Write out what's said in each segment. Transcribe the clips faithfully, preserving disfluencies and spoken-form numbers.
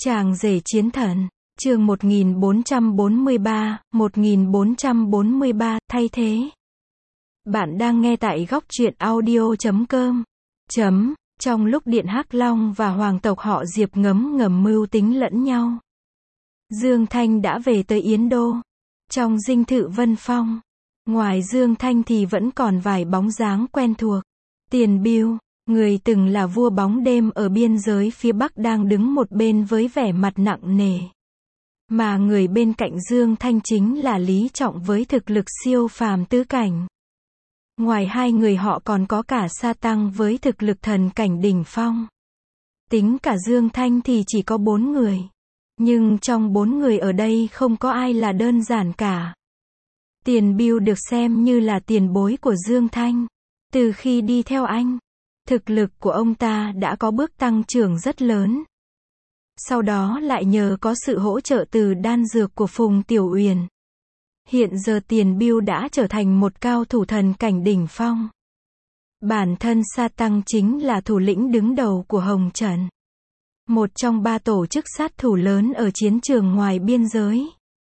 Chàng rể chiến thần, chương một nghìn bốn trăm bốn mươi ba, một nghìn bốn trăm bốn mươi ba, thay thế. Bạn đang nghe tại góc truyện audio chấm com. Chấm, trong lúc Điện Hắc Long và hoàng tộc họ Diệp ngấm ngầm mưu tính lẫn nhau. Dương Thanh đã về tới Yến Đô. Trong dinh thự Vân Phong, ngoài Dương Thanh thì vẫn còn vài bóng dáng quen thuộc. Tiền Biêu, người từng là vua bóng đêm ở biên giới phía Bắc đang đứng một bên với vẻ mặt nặng nề. Mà người bên cạnh Dương Thanh chính là Lý Trọng với thực lực siêu phàm tứ cảnh. Ngoài hai người họ còn có cả Sa Tăng với thực lực thần cảnh đỉnh phong. Tính cả Dương Thanh thì chỉ có bốn người. Nhưng trong bốn người ở đây không có ai là đơn giản cả. Tiền Biêu được xem như là tiền bối của Dương Thanh. Từ khi đi theo anh, thực lực của ông ta đã có bước tăng trưởng rất lớn. Sau đó lại nhờ có sự hỗ trợ từ đan dược của Phùng Tiểu Uyển. Hiện giờ Tiền Biêu đã trở thành một cao thủ thần cảnh đỉnh phong. Bản thân Sa Tăng chính là thủ lĩnh đứng đầu của Hồng Trần. Một trong ba tổ chức sát thủ lớn ở chiến trường ngoài biên giới.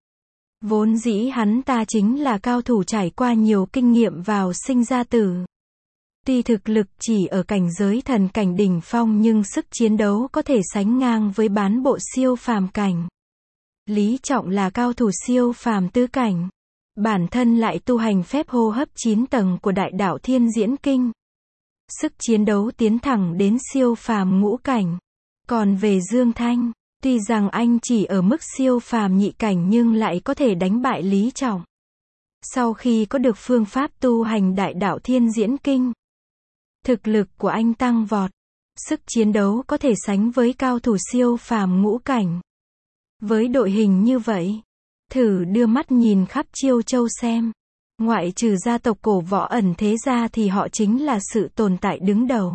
Vốn dĩ hắn ta chính là cao thủ trải qua nhiều kinh nghiệm vào sinh ra tử. Tuy thực lực chỉ ở cảnh giới thần cảnh đỉnh phong nhưng sức chiến đấu có thể sánh ngang với bán bộ siêu phàm cảnh. Lý Trọng là cao thủ siêu phàm tứ cảnh. Bản thân lại tu hành phép hô hấp chín tầng của Đại Đạo Thiên Diễn Kinh. Sức chiến đấu tiến thẳng đến siêu phàm ngũ cảnh. Còn về Dương Thanh, tuy rằng anh chỉ ở mức siêu phàm nhị cảnh nhưng lại có thể đánh bại Lý Trọng. Sau khi có được phương pháp tu hành Đại Đạo Thiên Diễn Kinh, thực lực của anh tăng vọt, sức chiến đấu có thể sánh với cao thủ siêu phàm ngũ cảnh. Với đội hình như vậy, thử đưa mắt nhìn khắp Chiêu Châu xem, ngoại trừ gia tộc cổ võ ẩn thế ra thì họ chính là sự tồn tại đứng đầu.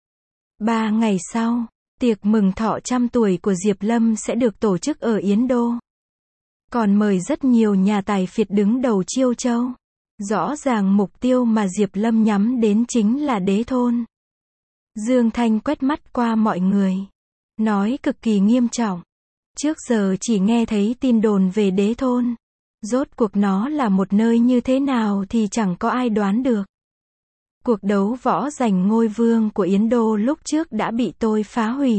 Ba ngày sau, tiệc mừng thọ trăm tuổi của Diệp Lâm sẽ được tổ chức ở Yến Đô. Còn mời rất nhiều nhà tài phiệt đứng đầu Chiêu Châu. Rõ ràng mục tiêu mà Diệp Lâm nhắm đến chính là Đế Thôn. Dương Thanh quét mắt qua mọi người, nói cực kỳ nghiêm trọng. Trước giờ chỉ nghe thấy tin đồn về Đế Thôn. Rốt cuộc nó là một nơi như thế nào thì chẳng có ai đoán được. Cuộc đấu võ giành ngôi vương của Yến Đô lúc trước đã bị tôi phá hủy.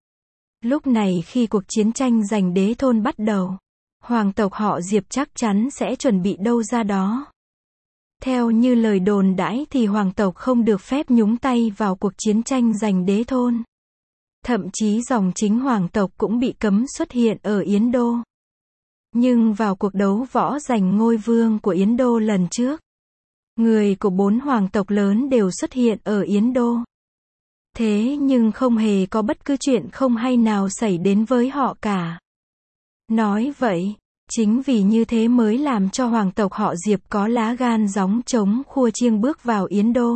Lúc này khi cuộc chiến tranh giành Đế Thôn bắt đầu, hoàng tộc họ Diệp chắc chắn sẽ chuẩn bị đâu ra đó. Theo như lời đồn đãi thì hoàng tộc không được phép nhúng tay vào cuộc chiến tranh giành Đế Thôn. Thậm chí dòng chính hoàng tộc cũng bị cấm xuất hiện ở Yến Đô. Nhưng vào cuộc đấu võ giành ngôi vương của Yến Đô lần trước, người của bốn hoàng tộc lớn đều xuất hiện ở Yến Đô. Thế nhưng không hề có bất cứ chuyện không hay nào xảy đến với họ cả. Nói vậy, chính vì như thế mới làm cho hoàng tộc họ Diệp có lá gan gióng trống khua chiêng bước vào Yến Đô.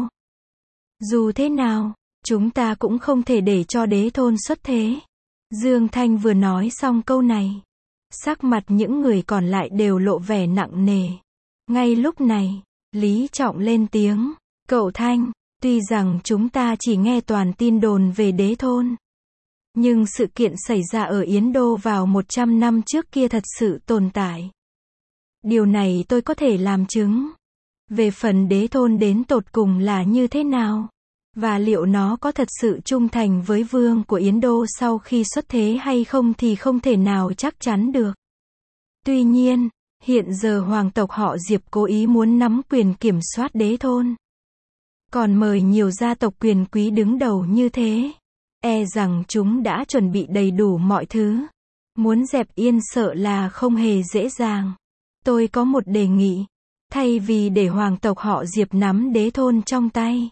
Dù thế nào, chúng ta cũng không thể để cho Đế Thôn xuất thế. Dương Thanh vừa nói xong câu này, sắc mặt những người còn lại đều lộ vẻ nặng nề. Ngay lúc này, Lý Trọng lên tiếng, cậu Thanh, tuy rằng chúng ta chỉ nghe toàn tin đồn về Đế Thôn, nhưng sự kiện xảy ra ở Yến Đô vào một trăm năm trước kia thật sự tồn tại. Điều này tôi có thể làm chứng. Về phần Đế Thôn đến tột cùng là như thế nào, và liệu nó có thật sự trung thành với vương của Yến Đô sau khi xuất thế hay không thì không thể nào chắc chắn được. Tuy nhiên, hiện giờ hoàng tộc họ Diệp cố ý muốn nắm quyền kiểm soát Đế Thôn. Còn mời nhiều gia tộc quyền quý đứng đầu như thế. E rằng chúng đã chuẩn bị đầy đủ mọi thứ. Muốn dẹp yên sợ là không hề dễ dàng. Tôi có một đề nghị. Thay vì để hoàng tộc họ Diệp nắm Đế Thôn trong tay,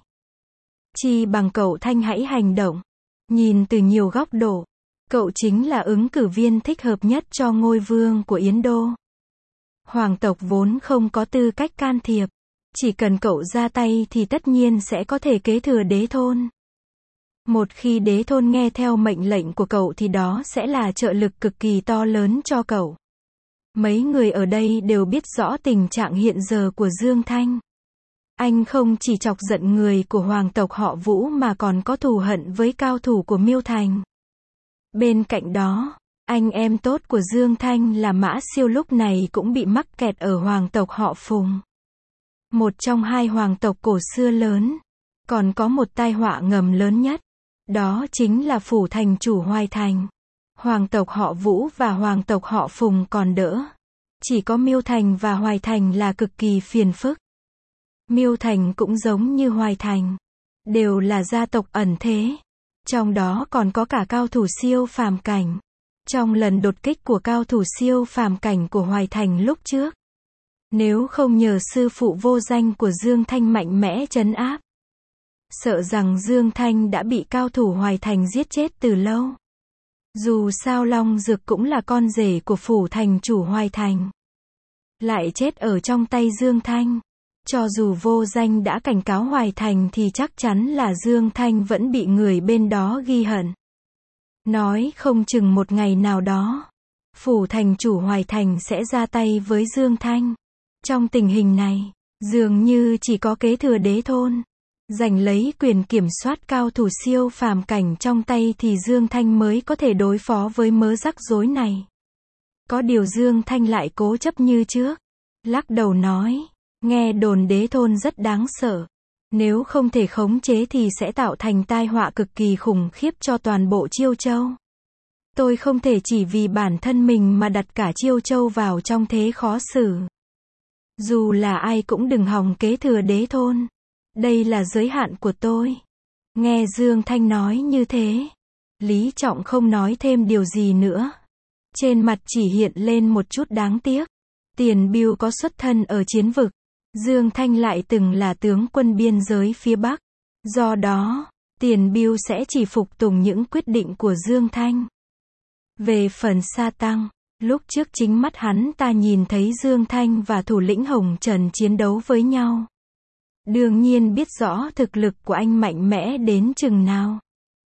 chi bằng cậu Thanh hãy hành động. Nhìn từ nhiều góc độ, cậu chính là ứng cử viên thích hợp nhất cho ngôi vương của Yến Đô. Hoàng tộc vốn không có tư cách can thiệp. Chỉ cần cậu ra tay thì tất nhiên sẽ có thể kế thừa Đế Thôn. Một khi Đế Thôn nghe theo mệnh lệnh của cậu thì đó sẽ là trợ lực cực kỳ to lớn cho cậu. Mấy người ở đây đều biết rõ tình trạng hiện giờ của Dương Thanh. Anh không chỉ chọc giận người của hoàng tộc họ Vũ mà còn có thù hận với cao thủ của Miêu Thành. Bên cạnh đó, Anh em tốt của Dương Thanh là Mã Siêu lúc này cũng bị mắc kẹt ở hoàng tộc họ Phùng. Một trong hai hoàng tộc cổ xưa lớn. Còn có một tai họa ngầm lớn nhất. Đó chính là phủ thành chủ Hoài Thành. Hoàng tộc họ Vũ và hoàng tộc họ Phùng còn đỡ. Chỉ có Miêu Thành và Hoài Thành là cực kỳ phiền phức. Miêu Thành cũng giống như Hoài Thành. Đều là gia tộc ẩn thế. Trong đó còn có cả cao thủ siêu phàm cảnh. Trong lần đột kích của cao thủ siêu phàm cảnh của Hoài Thành lúc trước. Nếu không nhờ sư phụ vô danh của Dương Thanh mạnh mẽ trấn áp. Sợ rằng Dương Thanh đã bị cao thủ Hoài Thành giết chết từ lâu. Dù sao Long Dược cũng là con rể của phủ thành chủ Hoài Thành. Lại chết ở trong tay Dương Thanh. Cho dù vô danh đã cảnh cáo Hoài Thành thì chắc chắn là Dương Thanh vẫn bị người bên đó ghi hận. Nói không chừng một ngày nào đó, phủ thành chủ Hoài Thành sẽ ra tay với Dương Thanh. Trong tình hình này, dường như chỉ có kế thừa đế thôn, giành lấy quyền kiểm soát cao thủ siêu phàm cảnh trong tay thì Dương Thanh mới có thể đối phó với mớ rắc rối này. Có điều Dương Thanh lại cố chấp như trước, lắc đầu nói, nghe đồn đế thôn rất đáng sợ. Nếu không thể khống chế thì sẽ tạo thành tai họa cực kỳ khủng khiếp cho toàn bộ Chiêu Châu. Tôi không thể chỉ vì bản thân mình mà đặt cả Chiêu Châu vào trong thế khó xử. Dù là ai cũng đừng hòng kế thừa đế thôn. Đây là giới hạn của tôi. Nghe Dương Thanh nói như thế, Lý Trọng không nói thêm điều gì nữa. Trên mặt chỉ hiện lên một chút đáng tiếc. Tiền Bưu có xuất thân ở chiến vực. Dương Thanh lại từng là tướng quân biên giới phía Bắc. Do đó, Tiền Bưu sẽ chỉ phục tùng những quyết định của Dương Thanh. Về phần Sa Tăng, lúc trước chính mắt hắn ta nhìn thấy Dương Thanh và thủ lĩnh Hồng Trần chiến đấu với nhau. Đương nhiên biết rõ thực lực của anh mạnh mẽ đến chừng nào.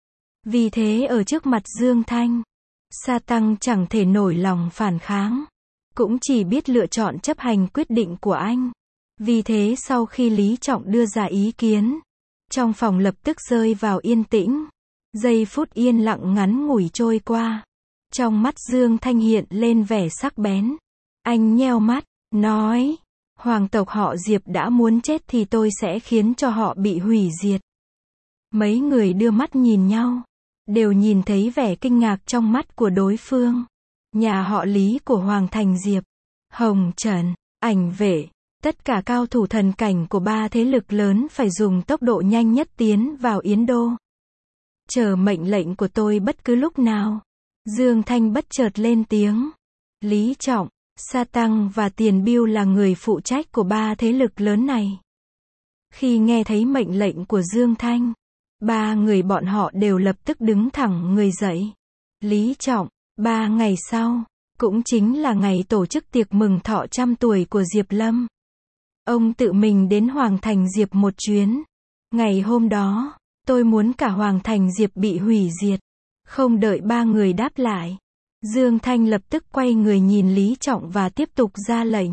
Vì thế ở trước mặt Dương Thanh, Sa Tăng chẳng thể nổi lòng phản kháng. Cũng chỉ biết lựa chọn chấp hành quyết định của anh. Vì thế sau khi Lý Trọng đưa ra ý kiến, trong phòng lập tức rơi vào yên tĩnh. Giây phút yên lặng ngắn ngủi trôi qua. Trong mắt Dương Thanh hiện lên vẻ sắc bén. Anh nheo mắt, nói, hoàng tộc họ Diệp đã muốn chết thì tôi sẽ khiến cho họ bị hủy diệt. Mấy người đưa mắt nhìn nhau, đều nhìn thấy vẻ kinh ngạc trong mắt của đối phương. Nhà họ Lý của Hoàng Thành Diệp, Hồng Trần, Ảnh Vệ, tất cả cao thủ thần cảnh của ba thế lực lớn phải dùng tốc độ nhanh nhất tiến vào Yến Đô. Chờ mệnh lệnh của tôi bất cứ lúc nào. Dương Thanh bất chợt lên tiếng. Lý Trọng, Sa Tăng và Tiền Bưu là người phụ trách của ba thế lực lớn này. Khi nghe thấy mệnh lệnh của Dương Thanh, ba người bọn họ đều lập tức đứng thẳng người dậy. Lý Trọng, ba ngày sau, cũng chính là ngày tổ chức tiệc mừng thọ trăm tuổi của Diệp Lâm. Ông tự mình đến Hoàng Thành Diệp một chuyến. Ngày hôm đó, tôi muốn cả Hoàng Thành Diệp bị hủy diệt. Không đợi ba người đáp lại, Dương Thanh lập tức quay người nhìn Lý Trọng và tiếp tục ra lệnh.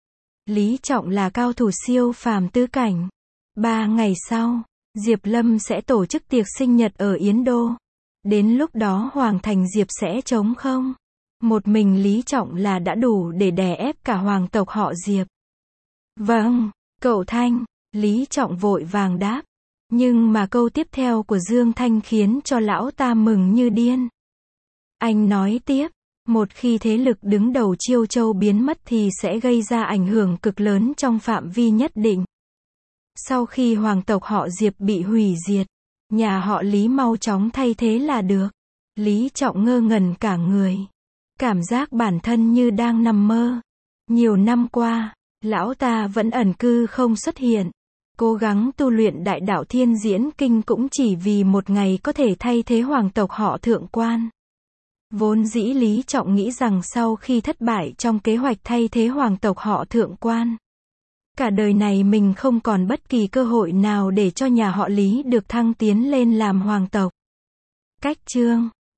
Lý Trọng là cao thủ siêu phàm tứ cảnh. Ba ngày sau, Diệp Lâm sẽ tổ chức tiệc sinh nhật ở Yến Đô. Đến lúc đó Hoàng Thành Diệp sẽ trống không. Một mình Lý Trọng là đã đủ để đè ép cả hoàng tộc họ Diệp. Vâng, cậu Thanh, Lý Trọng vội vàng đáp. Nhưng mà câu tiếp theo của Dương Thanh khiến cho lão ta mừng như điên. Anh nói tiếp, một khi thế lực đứng đầu Chiêu Châu biến mất thì sẽ gây ra ảnh hưởng cực lớn trong phạm vi nhất định. Sau khi hoàng tộc họ Diệp bị hủy diệt, nhà họ Lý mau chóng thay thế là được. Lý Trọng ngơ ngẩn cả người. Cảm giác bản thân như đang nằm mơ. Nhiều năm qua, lão ta vẫn ẩn cư không xuất hiện. Cố gắng tu luyện đại đạo thiên diễn kinh cũng chỉ vì một ngày có thể thay thế hoàng tộc họ Thượng Quan. Vốn dĩ Lý Trọng nghĩ rằng sau khi thất bại trong kế hoạch thay thế hoàng tộc họ Thượng Quan, cả đời này mình không còn bất kỳ cơ hội nào để cho nhà họ Lý được thăng tiến lên làm hoàng tộc. Cách chương